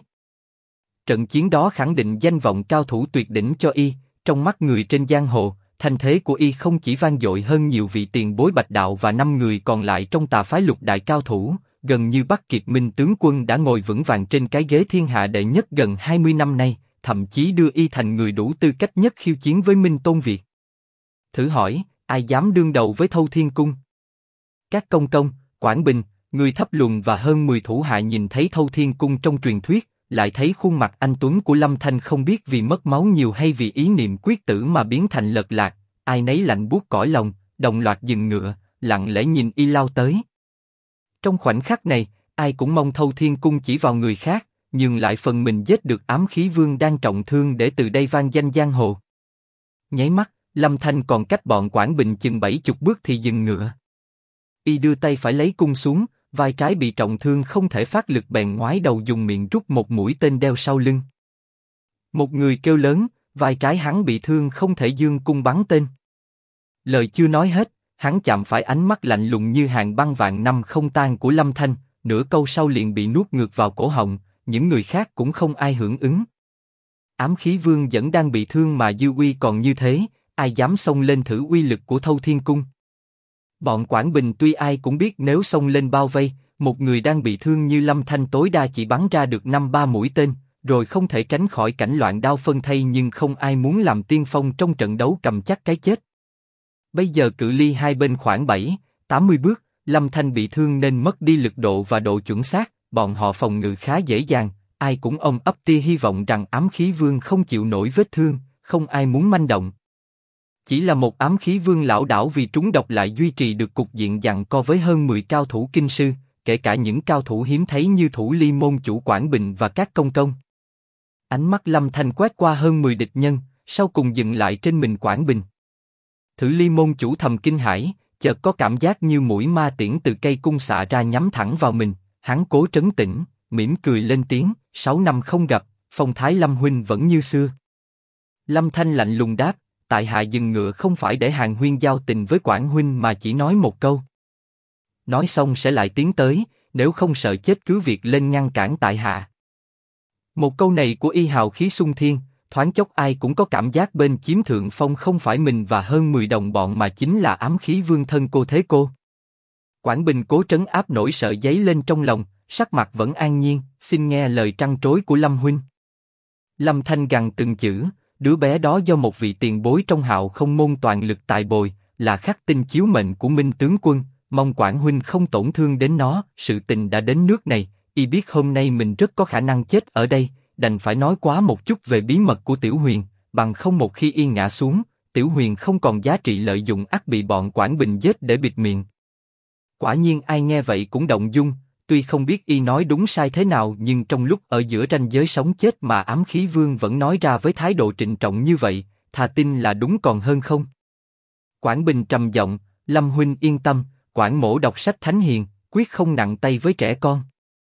[SPEAKER 1] Trận chiến đó khẳng định danh vọng cao thủ tuyệt đỉnh cho y, trong mắt người trên giang hồ, thanh thế của y không chỉ vang dội hơn nhiều vị tiền bối Bạch Đạo và 5 người còn lại trong tà phái lục đại cao thủ, gần như bắt kịp Minh tướng quân đã ngồi vững vàng trên cái ghế thiên hạ đệ nhất gần 20 năm nay, thậm chí đưa y thành người đủ tư cách nhất khiêu chiến với Minh Tôn Việt. Thử hỏi, ai dám đương đầu với Thâu Thiên Cung? Các công công, Quảng Bình, người thấp lùn và hơn 10 thủ hạ nhìn thấy Thâu Thiên Cung trong truyền thuyết, lại thấy khuôn mặt anh tuấn của Lâm Thanh không biết vì mất máu nhiều hay vì ý niệm quyết tử mà biến thành lật lạc, ai nấy lạnh buốt cõi lòng, đồng loạt dừng ngựa, lặng lẽ nhìn y lao tới. Trong khoảnh khắc này, ai cũng mong Thâu Thiên Cung chỉ vào người khác, nhưng lại phần mình giết được ám khí vương đang trọng thương để từ đây vang danh giang hồ. Nháy mắt, Lâm Thanh còn cách bọn Quảng Bình chừng 70 bước thì dừng ngựa. Y đưa tay phải lấy cung xuống, vai trái bị trọng thương không thể phát lực bèn ngoái đầu dùng miệng rút một mũi tên đeo sau lưng. Một người kêu lớn, vai trái hắn bị thương không thể giương cung bắn tên. Lời chưa nói hết, hắn chạm phải ánh mắt lạnh lùng như hàng băng vạn năm không tan của Lâm Thanh, nửa câu sau liền bị nuốt ngược vào cổ họng, những người khác cũng không ai hưởng ứng. Ám khí vương vẫn đang bị thương mà dư uy còn như thế, ai dám xông lên thử uy lực của Thâu Thiên Cung? Bọn Quảng Bình tuy ai cũng biết nếu xông lên bao vây, một người đang bị thương như Lâm Thanh tối đa chỉ bắn ra được 5-3 mũi tên, rồi không thể tránh khỏi cảnh loạn đao phân thây, nhưng không ai muốn làm tiên phong trong trận đấu cầm chắc cái chết. Bây giờ cự ly hai bên khoảng 7-80 bước, Lâm Thanh bị thương nên mất đi lực độ và độ chuẩn xác, bọn họ phòng ngự khá dễ dàng, ai cũng ôm ấp tia hy vọng rằng ám khí vương không chịu nổi vết thương, không ai muốn manh động. Chỉ là một ám khí vương lão đảo vì trúng độc lại duy trì được cục diện giằng co với hơn 10 cao thủ kinh sư, kể cả những cao thủ hiếm thấy như Thủ Ly môn chủ Quảng Bình và các công công. Ánh mắt Lâm Thanh quét qua hơn 10 địch nhân, sau cùng dừng lại trên mình Quảng Bình. Thử Ly môn chủ thầm kinh hãi, chợt có cảm giác như mũi ma tiễn từ cây cung xạ ra nhắm thẳng vào mình. Hắn cố trấn tĩnh, mỉm cười lên tiếng, 6 năm không gặp, phong thái Lâm huynh vẫn như xưa. Lâm Thanh lạnh lùng đáp, tại hạ dừng ngựa không phải để hàn huyên giao tình với Quảng huynh mà chỉ nói một câu. Nói xong sẽ lại tiến tới, nếu không sợ chết cứ việc lên ngăn cản tại hạ. Một câu này của y hào khí xung thiên, thoáng chốc ai cũng có cảm giác bên chiếm thượng phong không phải mình và hơn 10 đồng bọn mà chính là ám khí vương thân cô thế cô. Quảng Bình cố trấn áp nỗi sợ dấy lên trong lòng, sắc mặt vẫn an nhiên, xin nghe lời trăn trối của Lâm huynh. Lâm Thanh gằn từng chữ, đứa bé đó do một vị tiền bối trong Hạo Không môn toàn lực tài bồi, là khắc tinh chiếu mệnh của Minh tướng quân, mong Quảng huynh không tổn thương đến nó. Sự tình đã đến nước này, y biết hôm nay mình rất có khả năng chết ở đây, đành phải nói quá một chút về bí mật của Tiểu Huyền, bằng không một khi y ngã xuống, Tiểu Huyền không còn giá trị lợi dụng, ắt bị bọn Quảng Bình giết để bịt miệng. Quả nhiên ai nghe vậy cũng động dung, tuy không biết y nói đúng sai thế nào nhưng trong lúc ở giữa ranh giới sống chết mà ám khí vương vẫn nói ra với thái độ trịnh trọng như vậy, thà tin là đúng còn hơn không. Quảng Bình trầm giọng, Lâm huynh yên tâm, Quảng mỗ đọc sách thánh hiền, quyết không nặng tay với trẻ con.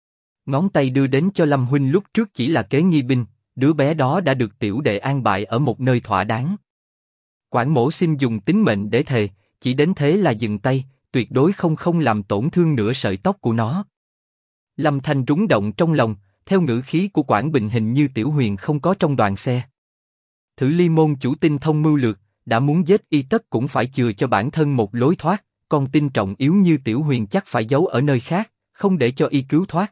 [SPEAKER 1] Ngón tay đưa đến cho Lâm huynh lúc trước chỉ là kế nghi binh, đứa bé đó đã được tiểu đệ an bài ở một nơi thỏa đáng. Quảng mỗ xin dùng tính mệnh để thề, chỉ đến thế là dừng tay, tuyệt đối không làm tổn thương nửa sợi tóc của nó. Lâm Thanh rúng động trong lòng, theo ngữ khí của Quảng Bình hình như Tiểu Huyền không có trong đoàn xe. Thử Ly môn chủ tinh thông mưu lược, đã muốn giết y tất cũng phải chừa cho bản thân một lối thoát, con tin trọng yếu như Tiểu Huyền chắc phải giấu ở nơi khác, không để cho y cứu thoát.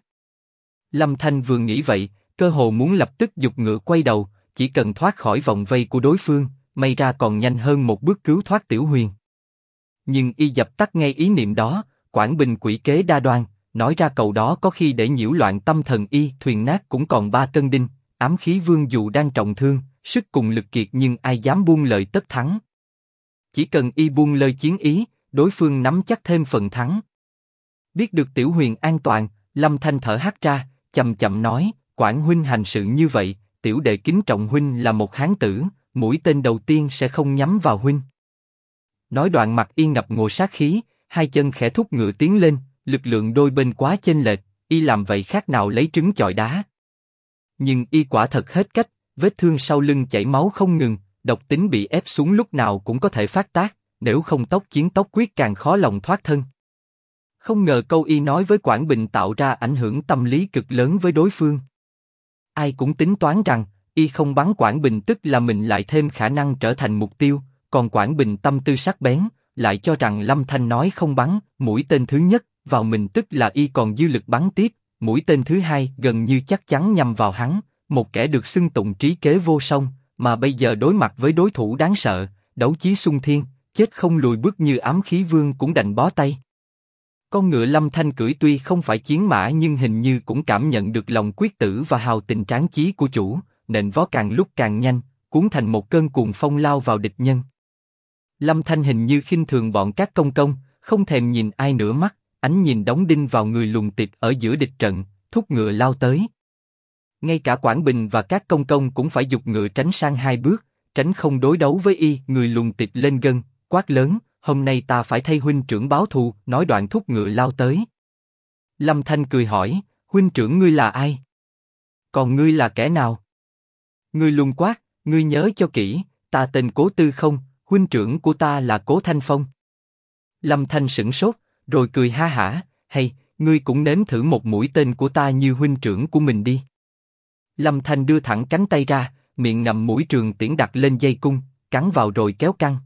[SPEAKER 1] Lâm Thanh vừa nghĩ vậy, cơ hồ muốn lập tức giục ngựa quay đầu, chỉ cần thoát khỏi vòng vây của đối phương, may ra còn nhanh hơn một bước cứu thoát Tiểu Huyền. Nhưng y dập tắt ngay ý niệm đó, Quảng Bình quỷ kế đa đoan, nói ra câu đó có khi để nhiễu loạn tâm thần y. Thuyền nát cũng còn 3 cân đinh, ám khí vương dù đang trọng thương, sức cùng lực kiệt nhưng ai dám buông lời tất thắng. Chỉ cần y buông lời chiến ý, đối phương nắm chắc thêm phần thắng. Biết được Tiểu Huyền an toàn, Lâm Thanh thở hắt ra, chậm chậm nói, Quảng huynh hành sự như vậy, tiểu đệ kính trọng huynh là một hán tử, mũi tên đầu tiên sẽ không nhắm vào huynh. Nói đoạn mặt y ngập ngùa sát khí, hai chân khẽ thúc ngựa tiến lên, lực lượng đôi bên quá chênh lệch, y làm vậy khác nào lấy trứng chọi đá. Nhưng y quả thật hết cách, vết thương sau lưng chảy máu không ngừng, độc tính bị ép xuống lúc nào cũng có thể phát tác, nếu không tốc chiến tốc quyết càng khó lòng thoát thân. Không ngờ câu y nói với Quảng Bình tạo ra ảnh hưởng tâm lý cực lớn với đối phương. Ai cũng tính toán rằng, y không bắn Quảng Bình tức là mình lại thêm khả năng trở thành mục tiêu, còn Quảng Bình tâm tư sắc bén, lại cho rằng Lâm Thanh nói không bắn, mũi tên thứ nhất vào mình tức là y còn dư lực bắn tiếp, mũi tên thứ hai gần như chắc chắn nhằm vào hắn, một kẻ được xưng tụng trí kế vô song, mà bây giờ đối mặt với đối thủ đáng sợ, đấu chí xung thiên, chết không lùi bước như ám khí vương cũng đành bó tay. Con ngựa Lâm Thanh cưỡi tuy không phải chiến mã nhưng hình như cũng cảm nhận được lòng quyết tử và hào tình tráng chí của chủ, nện vó càng lúc càng nhanh, cuốn thành một cơn cuồng phong lao vào địch nhân. Lâm Thanh hình như khinh thường bọn các công công, không thèm nhìn ai nữa mắt, ánh nhìn đóng đinh vào người lùng tịt ở giữa địch trận, thúc ngựa lao tới. Ngay cả Quảng Bình và các công công cũng phải giục ngựa tránh sang hai bước, tránh không đối đấu với y. Người lùng tịt lên gân, quát lớn, hôm nay ta phải thay huynh trưởng báo thù, nói đoạn thúc ngựa lao tới. Lâm Thanh cười hỏi, huynh trưởng ngươi là ai? Còn ngươi là kẻ nào? Người lùng quát, ngươi nhớ cho kỹ, ta tên Cố Tư Không, huynh trưởng của ta là Cố Thanh Phong. Lâm Thanh sửng sốt, rồi cười ha hả, hay, ngươi cũng nếm thử một mũi tên của ta như huynh trưởng của mình đi. Lâm Thanh đưa thẳng cánh tay ra, miệng ngậm mũi trường tiễn đặt lên dây cung, cắn vào rồi kéo căng.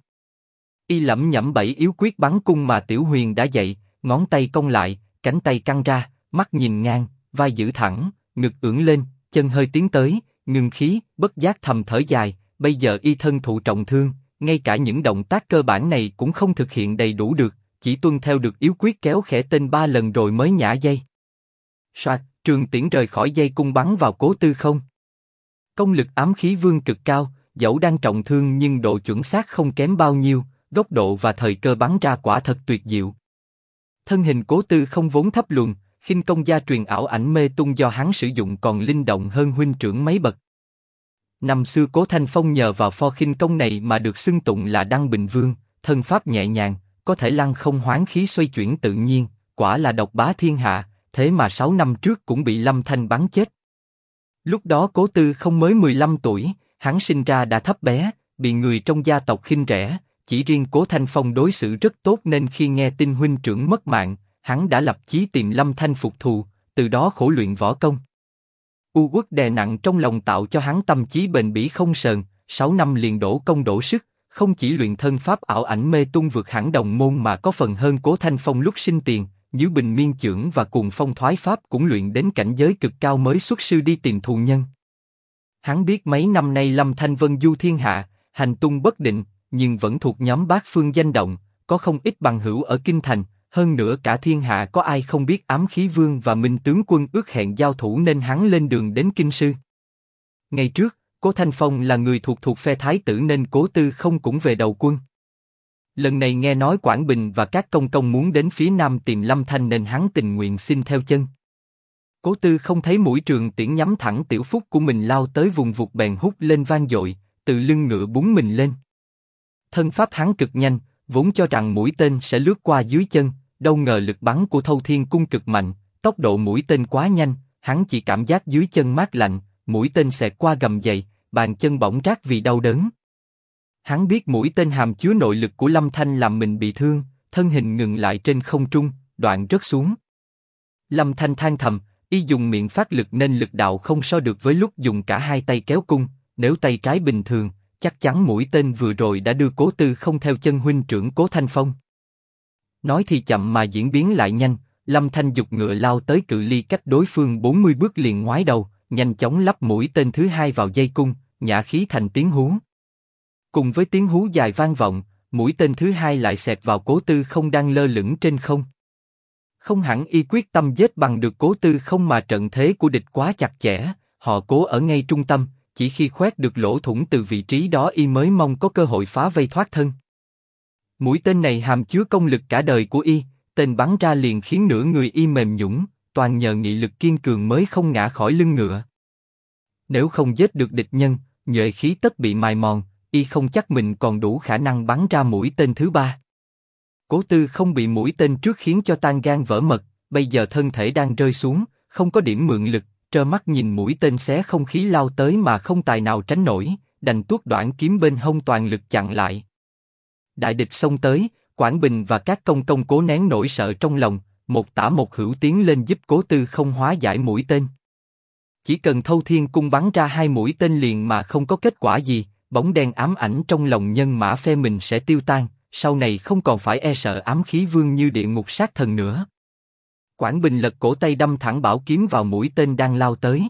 [SPEAKER 1] Y lẩm nhẩm bảy yếu quyết bắn cung mà Tiểu Huyền đã dạy, ngón tay cong lại, cánh tay căng ra, mắt nhìn ngang, vai giữ thẳng, ngực ưỡn lên, chân hơi tiến tới, ngừng khí, bất giác thầm thở dài. Bây giờ y thân thụ trọng thương, ngay cả những động tác cơ bản này cũng không thực hiện đầy đủ được, chỉ tuân theo được yếu quyết kéo khẽ tên 3 lần rồi mới nhả dây. Soạt, trường tiễn rời khỏi dây cung bắn vào Cố Tư Không. Công lực ám khí vương cực cao, dẫu đang trọng thương nhưng độ chuẩn xác không kém bao nhiêu, góc độ và thời cơ bắn ra quả thật tuyệt diệu. Thân hình Cố Tư Không vốn thấp lùn, khinh công gia truyền ảo ảnh mê tung do hắn sử dụng còn linh động hơn huynh trưởng mấy bậc. Năm xưa Cố Thanh Phong nhờ vào pho khinh công này mà được xưng tụng là Đăng Bình Vương, thân pháp nhẹ nhàng, có thể lăng không hoán khí xoay chuyển tự nhiên, quả là độc bá thiên hạ, thế mà 6 năm trước cũng bị Lâm Thanh bắn chết. Lúc đó Cố Tư không mới 15 tuổi, hắn sinh ra đã thấp bé, bị người trong gia tộc khinh rẻ, chỉ riêng Cố Thanh Phong đối xử rất tốt nên khi nghe tin huynh trưởng mất mạng, hắn đã lập chí tìm Lâm Thanh phục thù, từ đó khổ luyện võ công. U uất đè nặng trong lòng tạo cho hắn tâm chí bền bỉ không sờn, 6 năm liền đổ công đổ sức, không chỉ luyện thân pháp ảo ảnh mê tung vượt hẳn đồng môn mà có phần hơn Cố Thanh Phong lúc sinh tiền, như Bình Miên Chưởng và Cuồng Phong Thoái Pháp cũng luyện đến cảnh giới cực cao mới xuất sư đi tìm thù nhân. Hắn biết mấy năm nay Lâm Thanh vân du thiên hạ, hành tung bất định, nhưng vẫn thuộc nhóm bát phương danh động, có không ít bằng hữu ở kinh thành, hơn nữa cả thiên hạ có ai không biết Ám Khí Vương và Minh tướng quân ước hẹn giao thủ nên hắn lên đường đến kinh sư. Ngày trước, Cố Thanh Phong là người thuộc phe thái tử nên Cố Tư không cũng về đầu quân. Lần này nghe nói Quảng Bình và các công công muốn đến phía nam tìm Lâm Thanh nên hắn tình nguyện xin theo chân. Cố Tư không thấy mũi trường tiễn nhắm thẳng tiểu phúc của mình lao tới vùng vụt bèn hút lên vang dội, từ lưng ngựa búng mình lên. Thân pháp hắn cực nhanh, vốn cho rằng mũi tên sẽ lướt qua dưới chân, đâu ngờ lực bắn của Thâu Thiên Cung cực mạnh, tốc độ mũi tên quá nhanh, hắn chỉ cảm giác dưới chân mát lạnh, mũi tên xẹt qua gầm giày, bàn chân bỗng rát vì đau đớn. Hắn biết mũi tên hàm chứa nội lực của Lâm Thanh làm mình bị thương, thân hình ngừng lại trên không trung, đoạn rớt xuống. Lâm Thanh than thầm, y dùng miệng phát lực nên lực đạo không so được với lúc dùng cả hai tay kéo cung, nếu tay trái bình thường, chắc chắn mũi tên vừa rồi đã đưa Cố Tư không theo chân huynh trưởng Cố Thanh Phong. Nói thì chậm mà diễn biến lại nhanh, Lâm Thanh giục ngựa lao tới cự ly cách đối phương 40 bước liền ngoái đầu, nhanh chóng lắp mũi tên thứ hai vào dây cung, nhả khí thành tiếng hú. Cùng với tiếng hú dài vang vọng, mũi tên thứ hai lại xẹt vào Cố Tư không đang lơ lửng trên không. Không hẳn y quyết tâm giết bằng được Cố Tư không mà trận thế của địch quá chặt chẽ, họ Cố ở ngay trung tâm, chỉ khi khoét được lỗ thủng từ vị trí đó y mới mong có cơ hội phá vây thoát thân. Mũi tên này hàm chứa công lực cả đời của y, tên bắn ra liền khiến nửa người y mềm nhũn, toàn nhờ nghị lực kiên cường mới không ngã khỏi lưng ngựa. Nếu không giết được địch nhân, nhuệ khí tất bị mài mòn, y không chắc mình còn đủ khả năng bắn ra mũi tên thứ ba. Cố Tư không bị mũi tên trước khiến cho tan gan vỡ mật, bây giờ thân thể đang rơi xuống, không có điểm mượn lực, trơ mắt nhìn mũi tên xé không khí lao tới mà không tài nào tránh nổi, đành tuốt đoạn kiếm bên hông toàn lực chặn lại. Đại địch xông tới, Quảng Bình và các công công cố nén nỗi sợ trong lòng, một tả một hữu tiến lên giúp Cố Tư không hóa giải mũi tên. Chỉ cần Thâu Thiên Cung bắn ra 2 mũi tên liền mà không có kết quả gì, bóng đen ám ảnh trong lòng nhân mã phe mình sẽ tiêu tan, sau này không còn phải e sợ Ám Khí Vương như địa ngục sát thần nữa. Quảng Bình lật cổ tay đâm thẳng bảo kiếm vào mũi tên đang lao tới.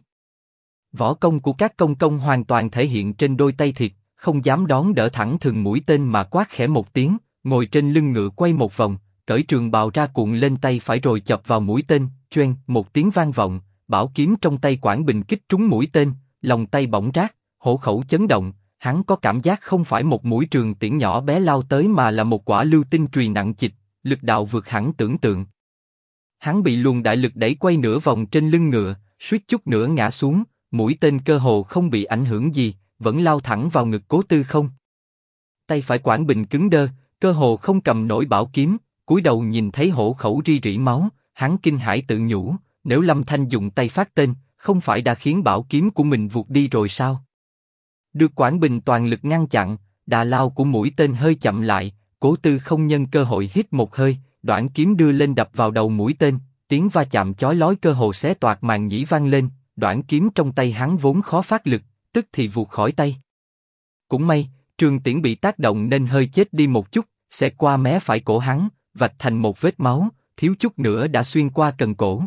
[SPEAKER 1] Võ công của các công công hoàn toàn thể hiện trên đôi tay thịt, không dám đón đỡ thẳng thừng mũi tên mà quát khẽ một tiếng, ngồi trên lưng ngựa quay một vòng, cởi trường bào ra cuộn lên tay phải rồi chọc vào mũi tên, choeng, một tiếng vang vọng, bảo kiếm trong tay Quảng Bình kích trúng mũi tên, lòng tay bỗng rát, hổ khẩu chấn động, hắn có cảm giác không phải một mũi trường tiễn nhỏ bé lao tới mà là một quả lưu tinh chùy nặng trịch, lực đạo vượt hẳn tưởng tượng. Hắn bị luồng đại lực đẩy quay nửa vòng trên lưng ngựa, suýt chút nữa ngã xuống, mũi tên cơ hồ không bị ảnh hưởng gì, vẫn lao thẳng vào ngực Cố Tư không. Tay phải Quảng Bình cứng đơ, cơ hồ không cầm nổi bảo kiếm, cúi đầu nhìn thấy hổ khẩu ri rỉ máu, hắn kinh hãi tự nhủ, nếu Lâm Thanh dùng tay phát tên, không phải đã khiến bảo kiếm của mình vụt đi rồi sao? Được Quảng Bình toàn lực ngăn chặn, đà lao của mũi tên hơi chậm lại, Cố Tư không nhân cơ hội hít một hơi, đoạn kiếm đưa lên đập vào đầu mũi tên, tiếng va chạm chói lói cơ hồ xé toạc màng nhĩ vang lên, đoạn kiếm trong tay hắn vốn khó phát lực, tức thì vụt khỏi tay. Cũng may, trường tiễn bị tác động nên hơi chết đi một chút, xẹt qua mé phải cổ hắn, vạch thành một vết máu, thiếu chút nữa đã xuyên qua cần cổ.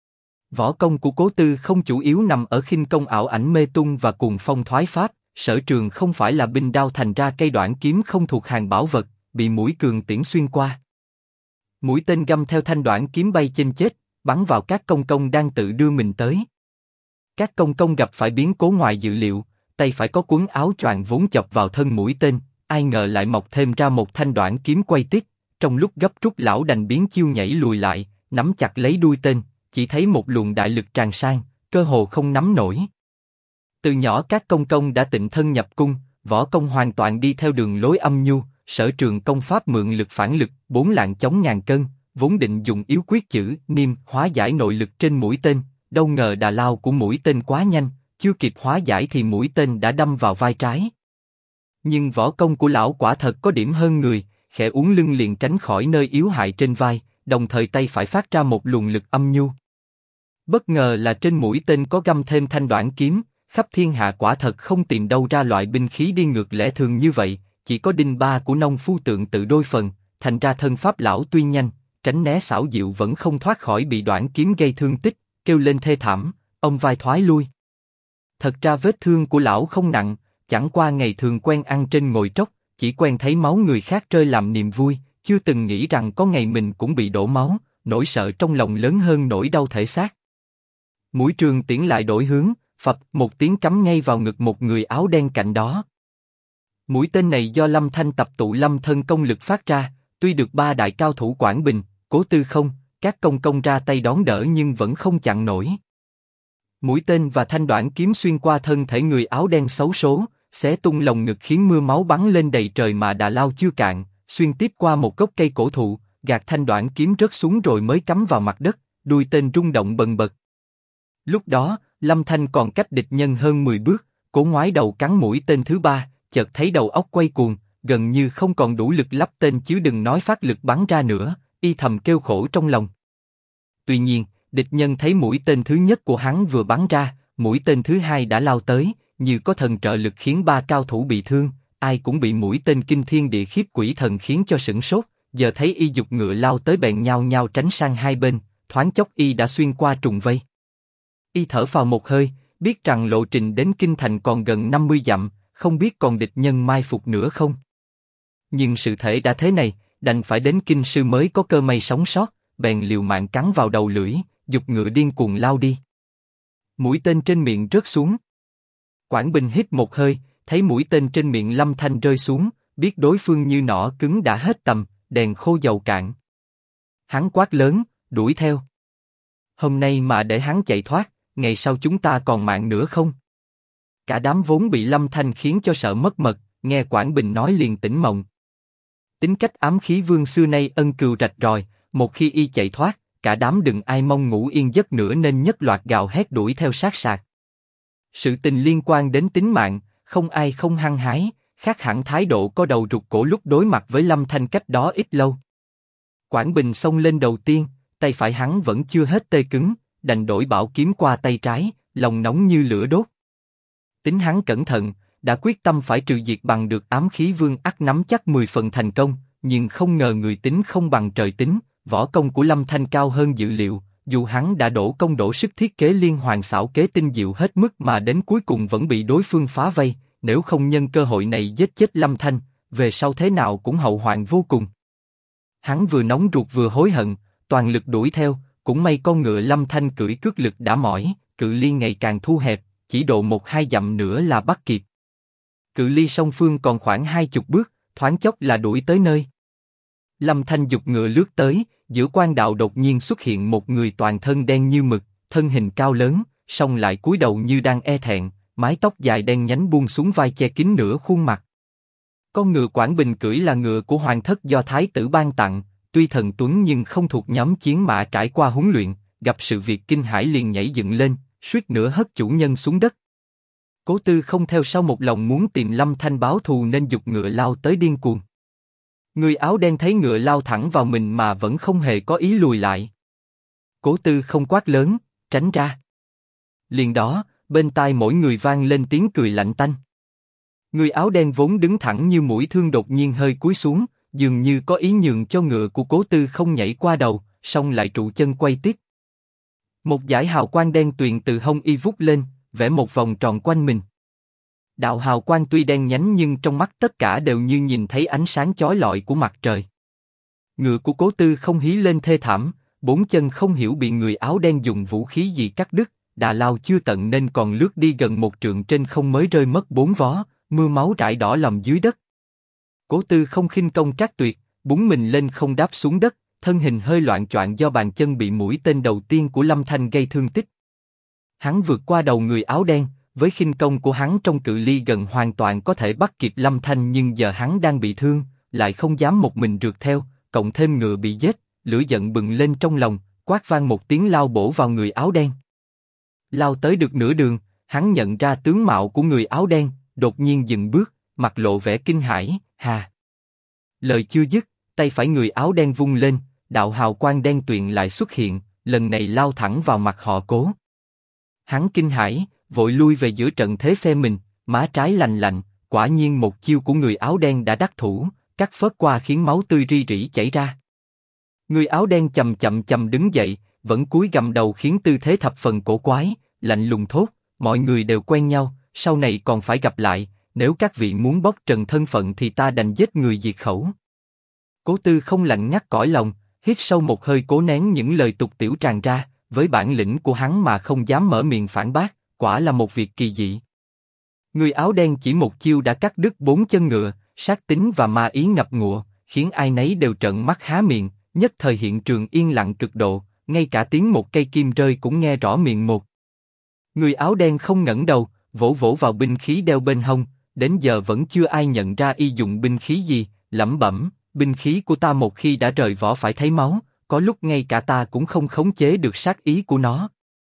[SPEAKER 1] Võ công của Cố Tư không chủ yếu nằm ở khinh công ảo ảnh mê tung và cuồng phong thoái pháp, sở trường không phải là binh đao thành ra cây đoạn kiếm không thuộc hàng bảo vật, bị mũi cường tiễn xuyên qua. Mũi tên găm theo thanh đoạn kiếm bay trên chết, bắn vào các công công đang tự đưa mình tới. Các công công gặp phải biến cố ngoài dự liệu, tay phải có cuốn áo choàng vốn chọc vào thân mũi tên, ai ngờ lại mọc thêm ra một thanh đoạn kiếm quay tít, trong lúc gấp rút lão đành biến chiêu nhảy lùi lại, nắm chặt lấy đuôi tên, chỉ thấy một luồng đại lực tràn sang, cơ hồ không nắm nổi. Từ nhỏ các công công đã tịnh thân nhập cung, võ công hoàn toàn đi theo đường lối âm nhu, sở trường công pháp mượn lực phản lực, 4 lạng chống ngàn cân, vốn định dùng yếu quyết chữ niêm hóa giải nội lực trên mũi tên, đâu ngờ đà lao của mũi tên quá nhanh, chưa kịp hóa giải thì mũi tên đã đâm vào vai trái. Nhưng võ công của lão quả thật có điểm hơn người, khẽ uốn lưng liền tránh khỏi nơi yếu hại trên vai, đồng thời tay phải phát ra một luồng lực âm nhu. Bất ngờ là trên mũi tên có găm thêm thanh đoạn kiếm, khắp thiên hạ quả thật không tìm đâu ra loại binh khí đi ngược lẽ thường như vậy, chỉ có đinh ba của nông phu tượng tự đôi phần, thành ra thân pháp lão tuy nhanh, tránh né xảo diệu vẫn không thoát khỏi bị đoạn kiếm gây thương tích, kêu lên thê thảm, ông vai thoái lui. Thật ra vết thương của lão không nặng, chẳng qua ngày thường quen ăn trên ngồi tróc, chỉ quen thấy máu người khác rơi làm niềm vui, chưa từng nghĩ rằng có ngày mình cũng bị đổ máu, nỗi sợ trong lòng lớn hơn nỗi đau thể xác. Mũi trường tiễn lại đổi hướng, phập một tiếng cắm ngay vào ngực một người áo đen cạnh đó. Mũi tên này do Lâm Thanh tập tụ lâm thân công lực phát ra, tuy được 3 đại cao thủ Quảng Bình, Cố Tư Không, các công công ra tay đón đỡ nhưng vẫn không chặn nổi. Mũi tên và thanh đoạn kiếm xuyên qua thân thể người áo đen xấu số, xé tung lồng ngực khiến mưa máu bắn lên đầy trời mà đà lao chưa cạn, xuyên tiếp qua một gốc cây cổ thụ, gạt thanh đoạn kiếm rớt xuống rồi mới cắm vào mặt đất, đuôi tên rung động bần bật. Lúc đó, Lâm Thanh còn cách địch nhân hơn 10 bước, cố ngoái đầu cắn mũi tên thứ 3, chợt thấy đầu óc quay cuồng, gần như không còn đủ lực lắp tên chứ đừng nói phát lực bắn ra nữa, y thầm kêu khổ trong lòng. Tuy nhiên, địch nhân thấy mũi tên thứ nhất của hắn vừa bắn ra, mũi tên thứ 2 đã lao tới, như có thần trợ lực khiến 3 cao thủ bị thương, ai cũng bị mũi tên kinh thiên địa khiếp quỷ thần khiến cho sửng sốt, giờ thấy y giục ngựa lao tới bèn nhao nhao tránh sang hai bên, thoáng chốc y đã xuyên qua trùng vây. Y thở phào một hơi, biết rằng lộ trình đến kinh thành còn gần 50 dặm, không biết còn địch nhân mai phục nữa không. Nhưng sự thể đã thế này, đành phải đến kinh sư mới có cơ may sống sót, bèn liều mạng cắn vào đầu lưỡi, giục ngựa điên cuồng lao đi. Mũi tên trên miệng rớt xuống. Quảng Bình hít một hơi, thấy mũi tên trên miệng Lâm Thanh rơi xuống, biết đối phương như nỏ cứng đã hết tầm, đèn khô dầu cạn. Hắn quát lớn, đuổi theo. Hôm nay mà để hắn chạy thoát, ngày sau chúng ta còn mạng nữa không? Cả đám vốn bị Lâm Thanh khiến cho sợ mất mật, nghe Quảng Bình nói liền tỉnh mộng. Tính cách ám khí vương xưa nay ân cừu rạch ròi, một khi y chạy thoát, cả đám đừng ai mong ngủ yên giấc nữa nên nhất loạt gào hét đuổi theo sát sạc. Sự tình liên quan đến tính mạng, không ai không hăng hái, khác hẳn thái độ có đầu rụt cổ lúc đối mặt với Lâm Thanh cách đó ít lâu. Quảng Bình xông lên đầu tiên, tay phải hắn vẫn chưa hết tê cứng, đành đổi bảo kiếm qua tay trái, lòng nóng như lửa đốt. Tính hắn cẩn thận, đã quyết tâm phải trừ diệt bằng được ám khí vương ắt nắm chắc 10 phần thành công, nhưng không ngờ người tính không bằng trời tính, võ công của Lâm Thanh cao hơn dự liệu, dù hắn đã đổ công đổ sức thiết kế liên hoàn xảo kế tinh diệu hết mức mà đến cuối cùng vẫn bị đối phương phá vây, nếu không nhân cơ hội này giết chết Lâm Thanh, về sau thế nào cũng hậu hoạn vô cùng. Hắn vừa nóng ruột vừa hối hận, toàn lực đuổi theo, cũng may con ngựa Lâm Thanh cưỡi cước lực đã mỏi, cự ly ngày càng thu hẹp, chỉ độ 1-2 dặm nữa là bắt kịp. Cự ly song phương còn khoảng 20 bước, thoáng chốc là đuổi tới nơi. Lâm Thanh giục ngựa lướt tới, giữa quan đạo đột nhiên xuất hiện một người toàn thân đen như mực, thân hình cao lớn, song lại cúi đầu như đang e thẹn, mái tóc dài đen nhánh buông xuống vai che kín nửa khuôn mặt. Con ngựa Quảng Bình cưỡi là ngựa của hoàng thất do thái tử ban tặng, tuy thần tuấn nhưng không thuộc nhóm chiến mã trải qua huấn luyện, gặp sự việc kinh hãi liền nhảy dựng lên, suýt nữa hất chủ nhân xuống đất. Cố Tư không theo sau một lòng muốn tìm Lâm Thanh báo thù nên giục ngựa lao tới điên cuồng. Người áo đen thấy ngựa lao thẳng vào mình mà vẫn không hề có ý lùi lại. Cố Tư không quát lớn, tránh ra. Liền đó, bên tai mỗi người vang lên tiếng cười lạnh tanh. Người áo đen vốn đứng thẳng như mũi thương đột nhiên hơi cúi xuống, dường như có ý nhường cho ngựa của Cố Tư không nhảy qua đầu, song lại trụ chân quay tiếp. Một dải hào quang đen tuyền từ hông y vút lên, vẽ một vòng tròn quanh mình. Đạo hào quang tuy đen nhánh nhưng trong mắt tất cả đều như nhìn thấy ánh sáng chói lọi của mặt trời. Ngựa của Cố Tư không hí lên thê thảm, 4 chân không hiểu bị người áo đen dùng vũ khí gì cắt đứt, đà lao chưa tận nên còn lướt đi gần 1 trượng trên không mới rơi mất 4 vó, mưa máu rải đỏ lòng dưới đất. Cố Tư không khinh công trác tuyệt, búng mình lên không đáp xuống đất, thân hình hơi loạng choạng do bàn chân bị mũi tên đầu tiên của Lâm Thanh gây thương tích. Hắn vượt qua đầu người áo đen, với khinh công của hắn trong cự ly gần hoàn toàn có thể bắt kịp Lâm Thanh, nhưng giờ hắn đang bị thương, lại không dám một mình rượt theo, cộng thêm ngựa bị giết, lửa giận bừng lên trong lòng, quát vang một tiếng lao bổ vào người áo đen. Lao tới được nửa đường, hắn nhận ra tướng mạo của người áo đen, đột nhiên dừng bước, mặt lộ vẻ kinh hãi. Hà! Lời chưa dứt, tay phải người áo đen vung lên, đạo hào quang đen tuyền lại xuất hiện, lần này lao thẳng vào mặt họ Cố. Hắn kinh hãi, vội lui về giữa trận thế phe mình, má trái lành lạnh, quả nhiên một chiêu của người áo đen đã đắc thủ, cắt phớt qua khiến máu tươi ri rỉ chảy ra. Người áo đen chậm chậm đứng dậy, vẫn cúi gằm đầu khiến tư thế thập phần cổ quái, lạnh lùng thốt: mọi người đều quen nhau, sau này còn phải gặp lại, nếu các vị muốn bóc trần thân phận thì ta đành giết người diệt khẩu. Cố Tư không lạnh ngắt cõi lòng, hít sâu một hơi cố nén những lời tục tiểu tràn ra, với bản lĩnh của hắn mà không dám mở miệng phản bác, quả là một việc kỳ dị. Người áo đen chỉ một chiêu đã cắt đứt 4 chân ngựa, sát tính và ma ý ngập ngụa, khiến ai nấy đều trợn mắt há miệng, nhất thời hiện trường yên lặng cực độ, ngay cả tiếng một cây kim rơi cũng nghe rõ miệng một. Người áo đen không ngẩng đầu, vỗ vỗ vào binh khí đeo bên hông, đến giờ vẫn chưa ai nhận ra y dùng binh khí gì, lẩm bẩm: binh khí của ta một khi đã rời vỏ phải thấy máu, có lúc ngay cả ta cũng không khống chế được sát ý của nó.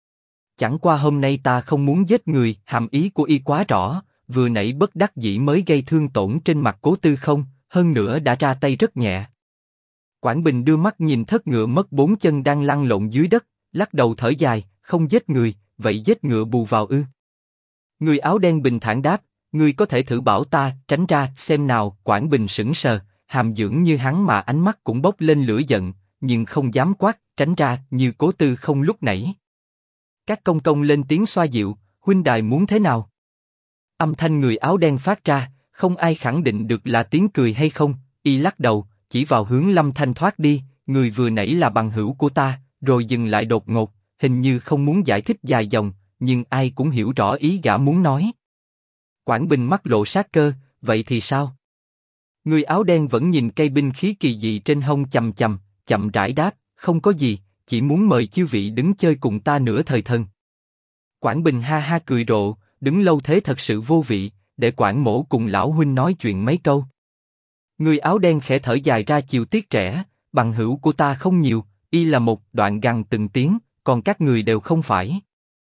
[SPEAKER 1] Chẳng qua hôm nay ta không muốn giết người, hàm ý của y quá rõ, vừa nãy bất đắc dĩ mới gây thương tổn trên mặt Cố Tư không, hơn nữa đã ra tay rất nhẹ. Quảng Bình đưa mắt nhìn thất ngựa mất 4 chân đang lăn lộn dưới đất, lắc đầu thở dài: không giết người, vậy giết ngựa bù vào ư? Người áo đen bình thản đáp: ngươi có thể thử bảo ta tránh ra xem nào. Quảng Bình sững sờ, hàm dưỡng như hắn mà ánh mắt cũng bốc lên lửa giận, nhưng không dám quát tránh ra như Cố Tư không lúc nãy. Các công công lên tiếng xoa dịu: huynh đài muốn thế nào? Âm thanh người áo đen phát ra, không ai khẳng định được là tiếng cười hay không. Y lắc đầu, chỉ vào hướng Lâm Thanh thoát đi: người vừa nãy là bằng hữu của ta. Rồi dừng lại đột ngột, hình như không muốn giải thích dài dòng, nhưng ai cũng hiểu rõ ý gã muốn nói. Quảng Bình mắt lộ sát cơ: vậy thì sao? Người áo đen vẫn nhìn cây binh khí kỳ dị trên hông chằm chằm, chậm rãi đáp: không có gì, chỉ muốn mời chư vị đứng chơi cùng ta nửa thời thân. Quảng Bình ha ha cười rộ: đứng lâu thế thật sự vô vị, để Quảng mỗ cùng lão huynh nói chuyện mấy câu. Người áo đen khẽ thở dài ra chiều tiếc trẻ: bằng hữu của ta không nhiều, y là một. Đoạn gằn từng tiếng: còn các người đều không phải.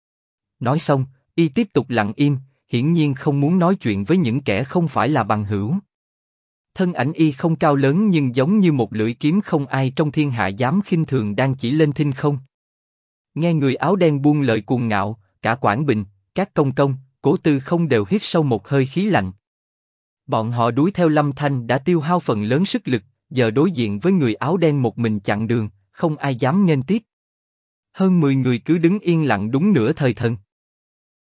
[SPEAKER 1] Nói xong, y tiếp tục lặng im, hiển nhiên không muốn nói chuyện với những kẻ không phải là bằng hữu. Thân ảnh y không cao lớn nhưng giống như một lưỡi kiếm không ai trong thiên hạ dám khinh thường đang chỉ lên thinh không. Nghe người áo đen buông lời cuồng ngạo, cả Quảng Bình, các công công, Cố Tư không đều hít sâu một hơi khí lạnh. Bọn họ đuổi theo Lâm Thanh đã tiêu hao phần lớn sức lực, giờ đối diện với người áo đen một mình chặn đường, không ai dám nghênh tiếp. Hơn 10 người cứ đứng yên lặng đúng nửa thời thần.